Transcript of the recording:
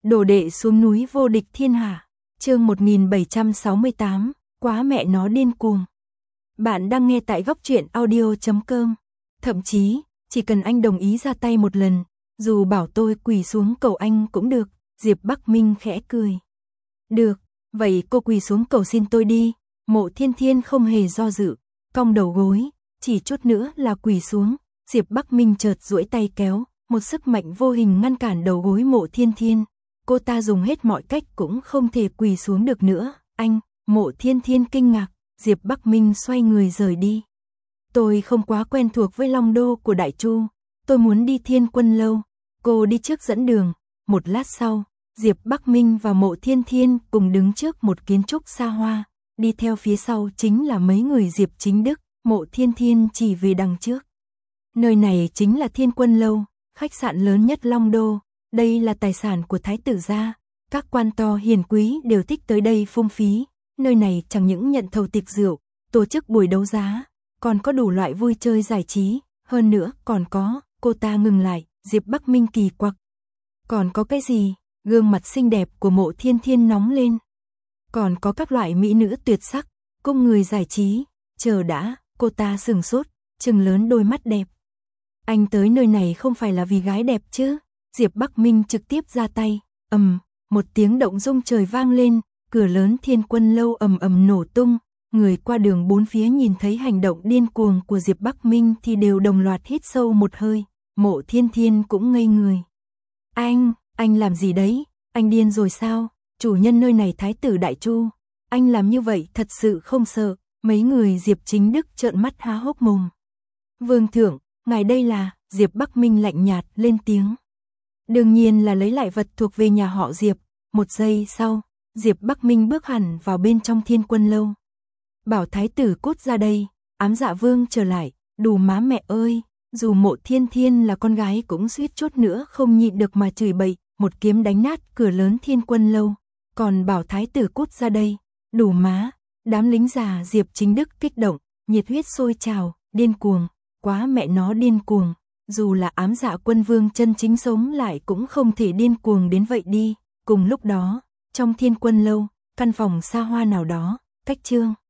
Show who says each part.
Speaker 1: Đồ đệ xuống núi vô địch thiên hạ. Chương 1768, quá mẹ nó điên cuồng. Bạn đang nghe tại góc truyện audio.com. Thậm chí, chỉ cần anh đồng ý ra tay một lần, dù bảo tôi quỳ xuống cầu anh cũng được. Diệp Bắc Minh khẽ cười. Được, vậy cô quỳ xuống cầu xin tôi đi. Mộ Thiên Thiên không hề do dự, cong đầu gối, chỉ chút nữa là quỳ xuống. Diệp Bắc Minh chợt duỗi tay kéo, một sức mạnh vô hình ngăn cản đầu gối Mộ Thiên Thiên. Cô ta dùng hết mọi cách cũng không thể quỳ xuống được nữa. Anh, Mộ Thiên Thiên kinh ngạc, Diệp Bắc Minh xoay người rời đi. Tôi không quá quen thuộc với Long Đô của Đại Chu, tôi muốn đi Thiên Quân Lâu. Cô đi trước dẫn đường. Một lát sau, Diệp Bắc Minh và Mộ Thiên Thiên cùng đứng trước một kiến trúc xa hoa. Đi theo phía sau chính là mấy người Diệp Chính Đức. Mộ Thiên Thiên chỉ về đằng trước. Nơi này chính là Thiên Quân Lâu, khách sạn lớn nhất Long Đô. Đây là tài sản của Thái tử gia. Các quan to hiền quý đều thích tới đây phung phí. Nơi này chẳng những nhận thầu tiệc rượu, tổ chức buổi đấu giá, còn có đủ loại vui chơi giải trí. Hơn nữa còn có, cô ta ngừng lại, Diệp Bắc Minh kỳ quặc. Còn có cái gì? Gương mặt xinh đẹp của Mộ Thiên Thiên nóng lên. Còn có các loại mỹ nữ tuyệt sắc, cung người giải trí. Chờ đã, cô ta sửng sốt, trừng lớn đôi mắt đẹp. Anh tới nơi này không phải là vì gái đẹp chứ? Diệp Bắc Minh trực tiếp ra tay. Một tiếng động rung trời vang lên, cửa lớn Thiên Quân Lâu ầm ầm nổ tung. Người qua đường bốn phía nhìn thấy hành động điên cuồng của Diệp Bắc Minh thì đều đồng loạt hít sâu một hơi. Mộ Thiên Thiên cũng ngây người. Anh làm gì đấy? Anh điên rồi sao? Chủ nhân nơi này Thái tử Đại Chu. Anh làm như vậy thật sự không sợ? Mấy người Diệp Chính Đức trợn mắt há hốc mồm. Vương thượng, ngài đây là... Diệp Bắc Minh lạnh nhạt lên tiếng. Đương nhiên là lấy lại vật thuộc về nhà họ Diệp. Một giây sau, Diệp Bắc Minh bước hẳn vào bên trong Thiên Quân Lâu. Bảo thái tử cút ra đây. Ám Dạ Vương trở lại. Đủ má mẹ ơi. Dù Mộ Thiên Thiên là con gái cũng suýt chút nữa không nhịn được mà chửi bậy. Một kiếm đánh nát cửa lớn Thiên Quân Lâu. Còn bảo thái tử cút ra đây. Đủ má. Đám lính già Diệp Chính Đức kích động, nhiệt huyết sôi trào, điên cuồng. Quá mẹ nó điên cuồng. Dù là Ám Dạ Quân Vương chân chính sống lại cũng không thể điên cuồng đến vậy đi. Cùng lúc đó, trong Thiên Quân Lâu, căn phòng xa hoa nào đó, cách Trương